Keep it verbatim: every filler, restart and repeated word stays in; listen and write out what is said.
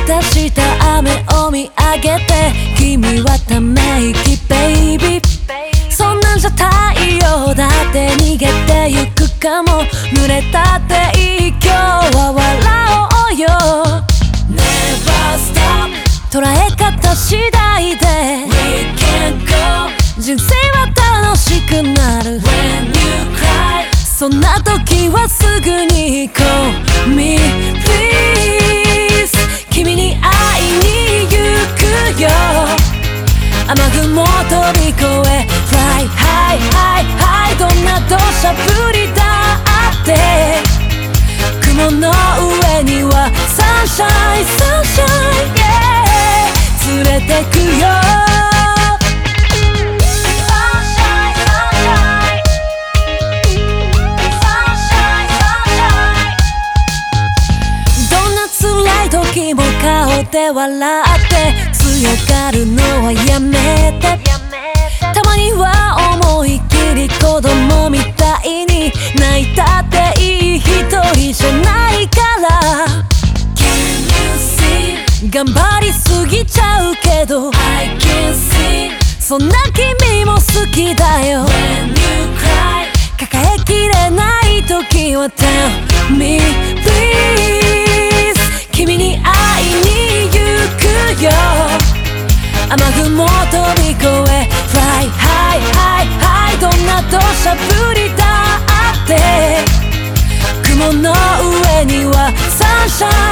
たした雨を見上げて君はため息ベイビー。そんなんじゃ太陽だって逃げてゆくかも。濡れたっていい今日は笑おうよ。 Never stop 捉え方次第で We can go 人生は楽しくなる When you cry そんな時はすぐに Call me please 君に会いに行くよ。雨雲飛び越え Fly high high high どんな土砂降りだって雲の上には Sunshine sunshine yeah 連れてくよ。時も顔で笑って強がるのはやめて。たまには思いっきり子供みたいに泣いたっていい一人じゃないから。 Can you see 頑張りすぎちゃうけど I can see そんな君も好きだよ。 When you cry 抱えきれない時は Tell me please 君に会いに行くよ。雨雲飛び越え Fly high high high どんな土砂降りだって雲の上には Sunshine